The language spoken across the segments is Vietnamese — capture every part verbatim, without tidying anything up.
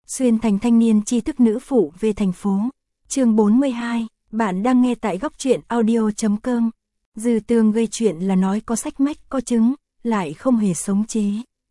Xuyên thành thanh niên tri thức nữ phụ về thành phố. Chương bốn mươi hai, bạn đang nghe tại góc truyện audio chấm com. Dư Tương gây chuyện là nói có sách mách có chứng, lại không hề sống chế.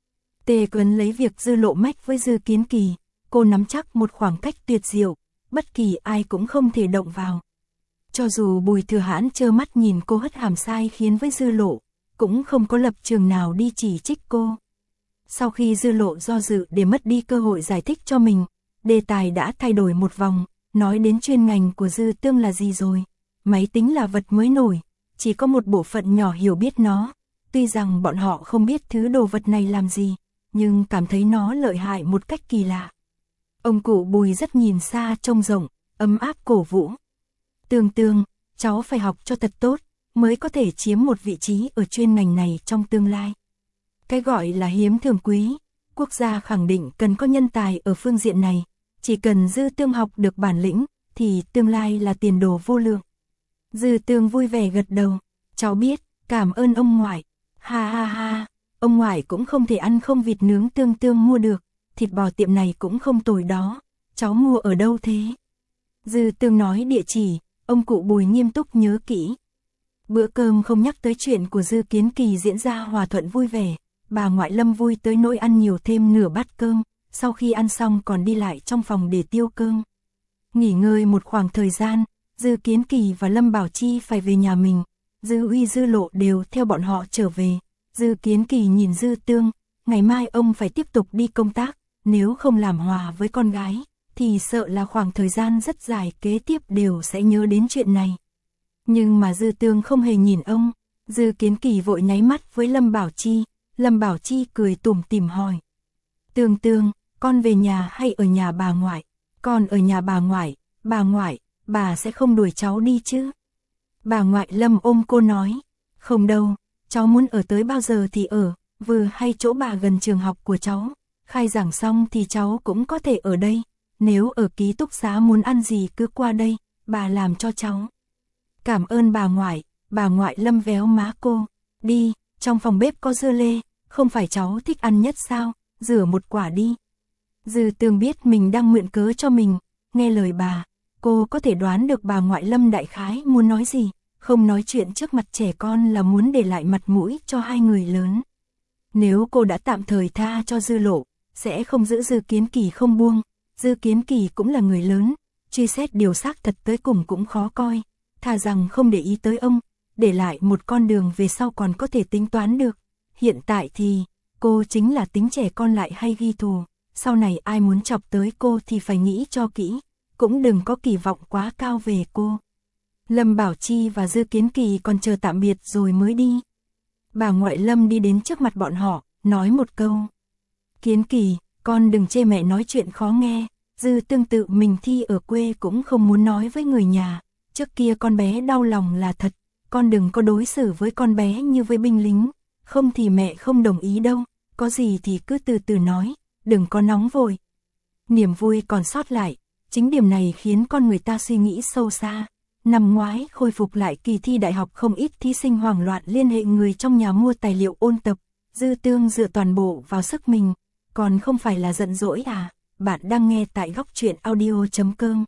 Tề Tuấn lấy việc Dư Lộ mách với Dư Kiến Kỳ, cô nắm chắc một khoảng cách tuyệt diệu, bất kỳ ai cũng không thể động vào. Cho dù Bùi Thừa Hãn trơ mắt nhìn cô hất hàm sai khiến với Dư Lộ, cũng không có lập trường nào đi chỉ trích cô. Sau khi Dư Lộ do dự để mất đi cơ hội giải thích cho mình, đề tài đã thay đổi một vòng, nói đến chuyên ngành của Dư Tương là gì rồi. Máy tính là vật mới nổi, chỉ có một bộ phận nhỏ hiểu biết nó. Tuy rằng bọn họ không biết thứ đồ vật này làm gì, nhưng cảm thấy nó lợi hại một cách kỳ lạ. Ông cụ Bùi rất nhìn xa trông rộng, ấm áp cổ vũ. Tương Tương, cháu phải học cho thật tốt, mới có thể chiếm một vị trí ở chuyên ngành này trong tương lai. Cái gọi là hiếm thường quý, quốc gia khẳng định cần có nhân tài ở phương diện này, chỉ cần Dư Tương học được bản lĩnh, thì tương lai là tiền đồ vô lượng. Dư Tương vui vẻ gật đầu, cháu biết, cảm ơn ông ngoại. Ha ha ha, ông ngoại cũng không thể ăn không vịt nướng Tương Tương mua được, thịt bò tiệm này cũng không tồi đó, cháu mua ở đâu thế? Dư Tương nói địa chỉ, ông cụ Bùi nghiêm túc nhớ kỹ. Bữa cơm không nhắc tới chuyện của Dư Kiến Kỳ diễn ra hòa thuận vui vẻ, bà ngoại Lâm vui tới nỗi ăn nhiều thêm nửa bát cơm, sau khi ăn xong còn đi lại trong phòng để tiêu cơm. Nghỉ ngơi một khoảng thời gian, Dư Kiến Kỳ và Lâm Bảo Chi phải về nhà mình, Dư Uy Dư Lộ đều theo bọn họ trở về. Dư Kiến Kỳ nhìn Dư Tương, ngày mai ông phải tiếp tục đi công tác, nếu không làm hòa với con gái, thì sợ là khoảng thời gian rất dài kế tiếp đều sẽ nhớ đến chuyện này. Nhưng mà Dư Tương không hề nhìn ông, Dư Kiến Kỳ vội nháy mắt với Lâm Bảo Chi, Lâm Bảo Chi cười tủm tỉm hỏi. Tương Tương, con về nhà hay ở nhà bà ngoại? Con ở nhà bà ngoại, bà ngoại, bà sẽ không đuổi cháu đi chứ? Bà ngoại Lâm ôm cô nói, không đâu, cháu muốn ở tới bao giờ thì ở, vừa hay chỗ bà gần trường học của cháu, khai giảng xong thì cháu cũng có thể ở đây, nếu ở ký túc xá muốn ăn gì cứ qua đây, bà làm cho cháu. Cảm ơn bà ngoại, bà ngoại Lâm véo má cô, đi, trong phòng bếp có dưa lê, không phải cháu thích ăn nhất sao, rửa một quả đi. Dư Tương biết mình đang mượn cớ cho mình, nghe lời bà, cô có thể đoán được bà ngoại Lâm đại khái muốn nói gì, không nói chuyện trước mặt trẻ con là muốn để lại mặt mũi cho hai người lớn. Nếu cô đã tạm thời tha cho Dư Lộ, sẽ không giữ Dư Kiến Kỳ không buông, Dư Kiến Kỳ cũng là người lớn, truy xét điều xác thật tới cùng cũng khó coi, thà rằng không để ý tới ông, để lại một con đường về sau còn có thể tính toán được. Hiện tại thì, cô chính là tính trẻ con lại hay ghi thù, sau này ai muốn chọc tới cô thì phải nghĩ cho kỹ, cũng đừng có kỳ vọng quá cao về cô. Lâm Bảo Chi và Dư Kiến Kỳ còn chờ tạm biệt rồi mới đi. Bà ngoại Lâm đi đến trước mặt bọn họ, nói một câu. Kiến Kỳ, con đừng chê mẹ nói chuyện khó nghe, Dư Tương tự mình thi ở quê cũng không muốn nói với người nhà, trước kia con bé đau lòng là thật, con đừng có đối xử với con bé như với binh lính, không thì mẹ không đồng ý đâu, có gì thì cứ từ từ nói, đừng có nóng vội. Niềm vui còn sót lại, chính điểm này khiến con người ta suy nghĩ sâu xa. Năm ngoái khôi phục lại kỳ thi đại học không ít thí sinh hoảng loạn liên hệ người trong nhà mua tài liệu ôn tập, Dư Tương dựa toàn bộ vào sức mình, còn không phải là giận dỗi à, bạn đang nghe tại góc truyện audio chấm com.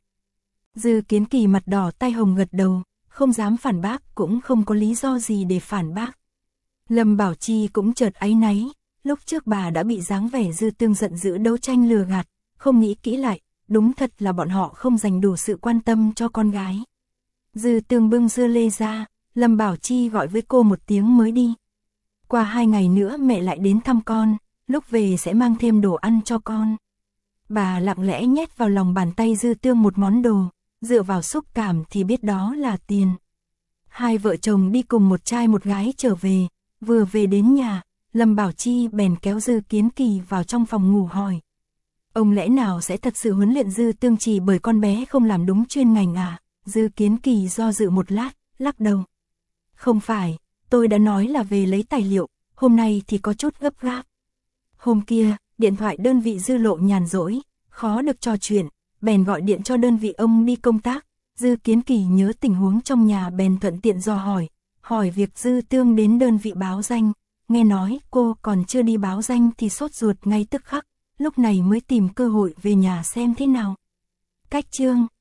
Dư Kiến Kỳ mặt đỏ tai hồng gật đầu, không dám phản bác cũng không có lý do gì để phản bác. Lâm Bảo Chi cũng chợt áy náy, lúc trước bà đã bị dáng vẻ Dư Tương giận dữ đấu tranh lừa gạt, không nghĩ kỹ lại, đúng thật là bọn họ không dành đủ sự quan tâm cho con gái. Dư Tương bưng dưa lê ra, Lâm Bảo Chi gọi với cô một tiếng mới đi. Qua hai ngày nữa mẹ lại đến thăm con, lúc về sẽ mang thêm đồ ăn cho con. Bà lặng lẽ nhét vào lòng bàn tay Dư Tương một món đồ, dựa vào xúc cảm thì biết đó là tiền. Hai vợ chồng đi cùng một trai một gái trở về, vừa về đến nhà, Lâm Bảo Chi bèn kéo Dư Kiến Kỳ vào trong phòng ngủ hỏi. Ông lẽ nào sẽ thật sự huấn luyện Dư Tương chỉ bởi con bé không làm đúng chuyên ngành à? Dư Kiến Kỳ do dự một lát, lắc đầu. Không phải, tôi đã nói là về lấy tài liệu, hôm nay thì có chút gấp gáp. Hôm kia, điện thoại đơn vị Dư Lộ nhàn rỗi, khó được trò chuyện, bèn gọi điện cho đơn vị ông đi công tác. Dư Kiến Kỳ nhớ tình huống trong nhà bèn thuận tiện dò hỏi, hỏi việc Dư Tương đến đơn vị báo danh, nghe nói cô còn chưa đi báo danh thì sốt ruột ngay tức khắc, lúc này mới tìm cơ hội về nhà xem thế nào. Cách chương